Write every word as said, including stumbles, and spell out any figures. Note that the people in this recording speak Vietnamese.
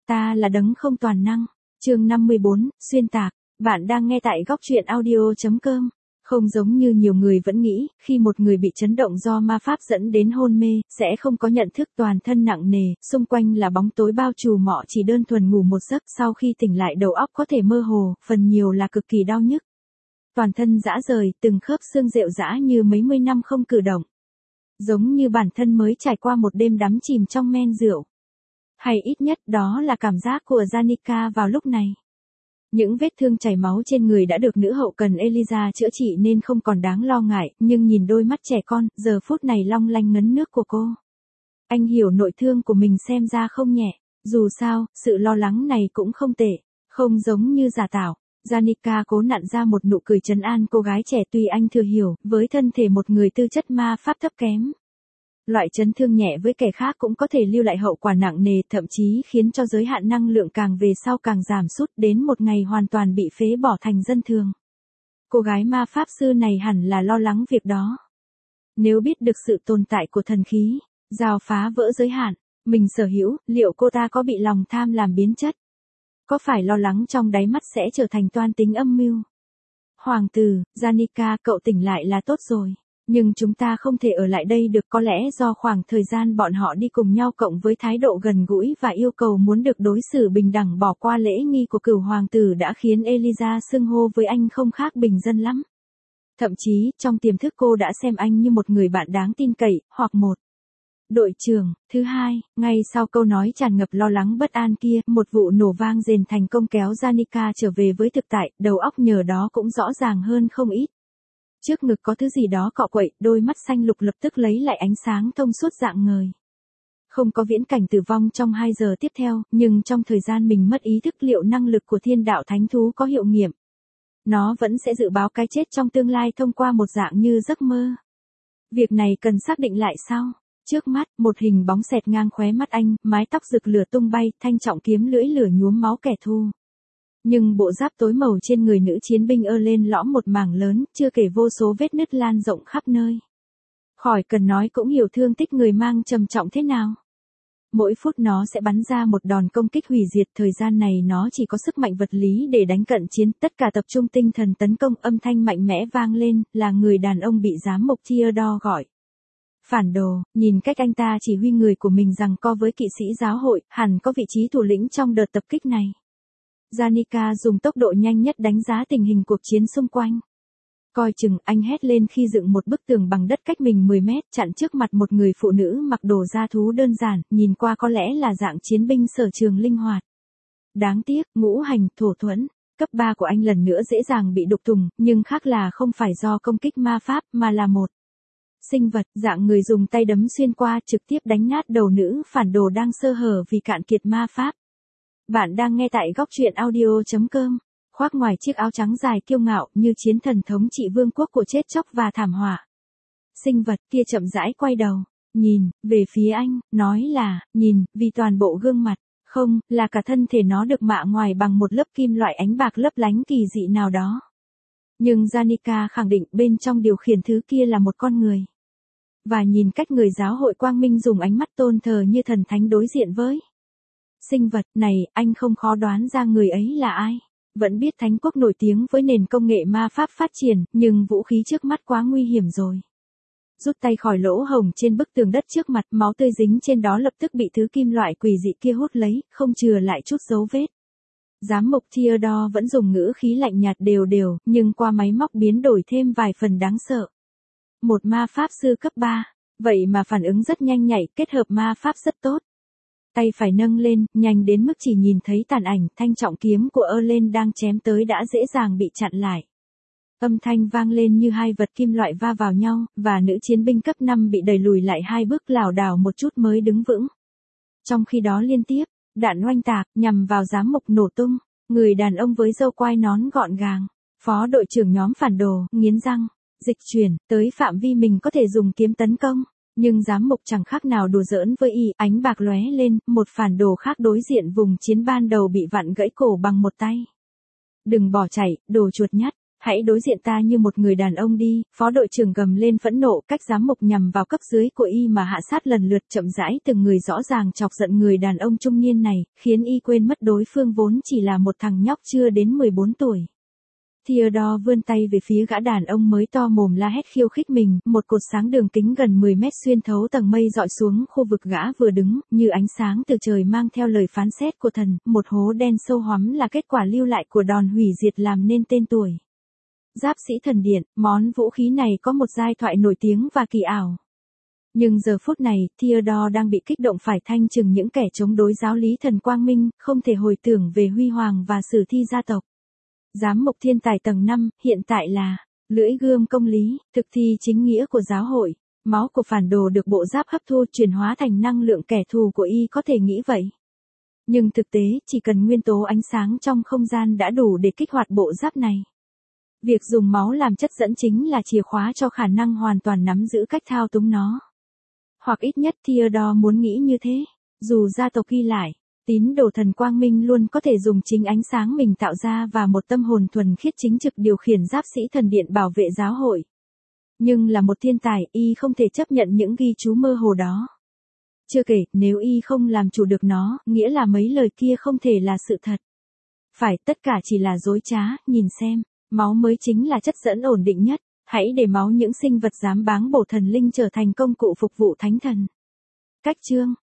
ta là đấng không toàn năng. Chương năm mươi bốn, xuyên tạc. Bạn đang nghe tại góc truyện audio chấm com. Không giống như nhiều người vẫn nghĩ, khi một người bị chấn động do ma pháp dẫn đến hôn mê, sẽ không có nhận thức, toàn thân nặng nề, xung quanh là bóng tối bao trùm, họ chỉ đơn thuần ngủ một giấc, sau khi tỉnh lại đầu óc có thể mơ hồ, phần nhiều là cực kỳ đau nhức. Toàn thân rã rời, từng khớp xương rệu rã như mấy mươi năm không cử động. Giống như bản thân mới trải qua một đêm đắm chìm trong men rượu. Hay ít nhất đó là cảm giác của Janica vào lúc này. Những vết thương chảy máu trên người đã được nữ hậu cần Eliza chữa trị nên không còn đáng lo ngại, nhưng nhìn đôi mắt trẻ con, giờ phút này long lanh ngấn nước của cô. Anh hiểu nội thương của mình xem ra không nhẹ, dù sao, sự lo lắng này cũng không tệ, không giống như giả tạo. Janica cố nặn ra một nụ cười trấn an cô gái trẻ, tuy anh thừa hiểu, với thân thể một người tư chất ma pháp thấp kém. Loại chấn thương nhẹ với kẻ khác cũng có thể lưu lại hậu quả nặng nề, thậm chí khiến cho giới hạn năng lượng càng về sau càng giảm sút, đến một ngày hoàn toàn bị phế bỏ thành dân thường. Cô gái ma pháp sư này hẳn là lo lắng việc đó. Nếu biết được sự tồn tại của thần khí, rào phá vỡ giới hạn, mình sở hữu, liệu cô ta có bị lòng tham làm biến chất? Có phải lo lắng trong đáy mắt sẽ trở thành toan tính âm mưu? Hoàng tử, Janica, cậu tỉnh lại là tốt rồi. Nhưng chúng ta không thể ở lại đây được, có lẽ do khoảng thời gian bọn họ đi cùng nhau cộng với thái độ gần gũi và yêu cầu muốn được đối xử bình đẳng bỏ qua lễ nghi của cửu hoàng tử đã khiến Eliza xưng hô với anh không khác bình dân lắm. Thậm chí, trong tiềm thức cô đã xem anh như một người bạn đáng tin cậy, hoặc một đội trưởng. Thứ hai, ngay sau câu nói tràn ngập lo lắng bất an kia, một vụ nổ vang rền thành công kéo Janica trở về với thực tại, đầu óc nhờ đó cũng rõ ràng hơn không ít. Trước ngực có thứ gì đó cọ quậy, đôi mắt xanh lục lập tức lấy lại ánh sáng thông suốt dạng ngời. Không có viễn cảnh tử vong trong hai giờ tiếp theo, nhưng trong thời gian mình mất ý thức, liệu năng lực của thiên đạo thánh thú có hiệu nghiệm? Nó vẫn sẽ dự báo cái chết trong tương lai thông qua một dạng như giấc mơ. Việc này cần xác định lại sau. Trước mắt, một hình bóng xẹt ngang khóe mắt anh, mái tóc rực lửa tung bay, thanh trọng kiếm lưỡi lửa nhuốm máu kẻ thù. Nhưng bộ giáp tối màu trên người nữ chiến binh ơ lên lõm một mảng lớn, chưa kể vô số vết nứt lan rộng khắp nơi. Khỏi cần nói cũng hiểu thương tích người mang trầm trọng thế nào. Mỗi phút nó sẽ bắn ra một đòn công kích hủy diệt, thời gian này nó chỉ có sức mạnh vật lý để đánh cận chiến, tất cả tập trung tinh thần tấn công, âm thanh mạnh mẽ vang lên, là người đàn ông bị giám mục Theodore gọi. Phản đồ, nhìn cách anh ta chỉ huy người của mình giằng co với kỵ sĩ giáo hội, hẳn có vị trí thủ lĩnh trong đợt tập kích này. Janica dùng tốc độ nhanh nhất đánh giá tình hình cuộc chiến xung quanh. Coi chừng, anh hét lên khi dựng một bức tường bằng đất cách mình mười mét, chặn trước mặt một người phụ nữ mặc đồ da thú đơn giản, nhìn qua có lẽ là dạng chiến binh sở trường linh hoạt. Đáng tiếc, ngũ hành, thổ thuẫn, cấp ba của anh lần nữa dễ dàng bị đục thùng, nhưng khác là không phải do công kích ma pháp, mà là một sinh vật, dạng người dùng tay đấm xuyên qua, trực tiếp đánh nát đầu nữ phản đồ đang sơ hở vì cạn kiệt ma pháp. Bạn đang nghe tại góc truyện audio chấm com. Khoác ngoài chiếc áo trắng dài kiêu ngạo như chiến thần thống trị vương quốc của chết chóc và thảm họa. Sinh vật kia chậm rãi quay đầu, nhìn về phía anh, nói là, nhìn, vì toàn bộ gương mặt, không, là cả thân thể nó được mạ ngoài bằng một lớp kim loại ánh bạc lấp lánh kỳ dị nào đó. Nhưng Janica khẳng định bên trong điều khiển thứ kia là một con người. Và nhìn cách người giáo hội quang minh dùng ánh mắt tôn thờ như thần thánh đối diện với sinh vật này, anh không khó đoán ra người ấy là ai. Vẫn biết Thánh quốc nổi tiếng với nền công nghệ ma pháp phát triển, nhưng vũ khí trước mắt quá nguy hiểm rồi. Rút tay khỏi lỗ hổng trên bức tường đất trước mặt, máu tươi dính trên đó lập tức bị thứ kim loại quỷ dị kia hút lấy, không chừa lại chút dấu vết. Giám mục Theodore vẫn dùng ngữ khí lạnh nhạt đều đều, nhưng qua máy móc biến đổi thêm vài phần đáng sợ. Một ma pháp sư cấp ba, vậy mà phản ứng rất nhanh nhạy, kết hợp ma pháp rất tốt. Tay phải nâng lên, nhanh đến mức chỉ nhìn thấy tàn ảnh, thanh trọng kiếm của Erlen đang chém tới đã dễ dàng bị chặn lại. Âm thanh vang lên như hai vật kim loại va vào nhau, và nữ chiến binh cấp năm bị đẩy lùi lại hai bước, lảo đảo một chút mới đứng vững. Trong khi đó liên tiếp, đạn oanh tạc, nhằm vào giám mục nổ tung, người đàn ông với râu quai nón gọn gàng, phó đội trưởng nhóm phản đồ, nghiến răng, dịch chuyển, tới phạm vi mình có thể dùng kiếm tấn công. Nhưng giám mục chẳng khác nào đùa giỡn với y, ánh bạc lóe lên, một phản đồ khác đối diện vùng chiến ban đầu bị vặn gãy cổ bằng một tay. Đừng bỏ chạy, đồ chuột nhắt, Hãy đối diện ta như một người đàn ông đi, phó đội trưởng gầm lên phẫn nộ, cách giám mục nhằm vào cấp dưới của y mà hạ sát lần lượt chậm rãi từng người rõ ràng chọc giận người đàn ông trung niên này, khiến y quên mất đối phương vốn chỉ là một thằng nhóc chưa đến mười bốn tuổi. Theodore vươn tay về phía gã đàn ông mới to mồm la hét khiêu khích mình, một cột sáng đường kính gần mười mét xuyên thấu tầng mây dọi xuống khu vực gã vừa đứng, như ánh sáng từ trời mang theo lời phán xét của thần, một hố đen sâu hoắm là kết quả lưu lại của đòn hủy diệt làm nên tên tuổi. Giáp sĩ thần điện, món vũ khí này có một giai thoại nổi tiếng và kỳ ảo. Nhưng giờ phút này, Theodore đang bị kích động phải thanh trừng những kẻ chống đối giáo lý thần quang minh, không thể hồi tưởng về huy hoàng và sử thi gia tộc. Giám mục thiên tài tầng năm, hiện tại là lưỡi gươm công lý, thực thi chính nghĩa của giáo hội. Máu của phản đồ được bộ giáp hấp thu chuyển hóa thành năng lượng, kẻ thù của y có thể nghĩ vậy. Nhưng thực tế, chỉ cần nguyên tố ánh sáng trong không gian đã đủ để kích hoạt bộ giáp này. Việc dùng máu làm chất dẫn chính là chìa khóa cho khả năng hoàn toàn nắm giữ cách thao túng nó. Hoặc ít nhất Theodore muốn nghĩ như thế. Dù gia tộc ghi lại, tín đồ thần quang minh luôn có thể dùng chính ánh sáng mình tạo ra và một tâm hồn thuần khiết chính trực điều khiển giáp sĩ thần điện bảo vệ giáo hội. Nhưng là một thiên tài, y không thể chấp nhận những ghi chú mơ hồ đó. Chưa kể, nếu y không làm chủ được nó, nghĩa là mấy lời kia không thể là sự thật. Phải, tất cả chỉ là dối trá, nhìn xem. Máu mới chính là chất dẫn ổn định nhất, hãy để máu những sinh vật dám báng bổ thần linh trở thành công cụ phục vụ thánh thần. Cách chương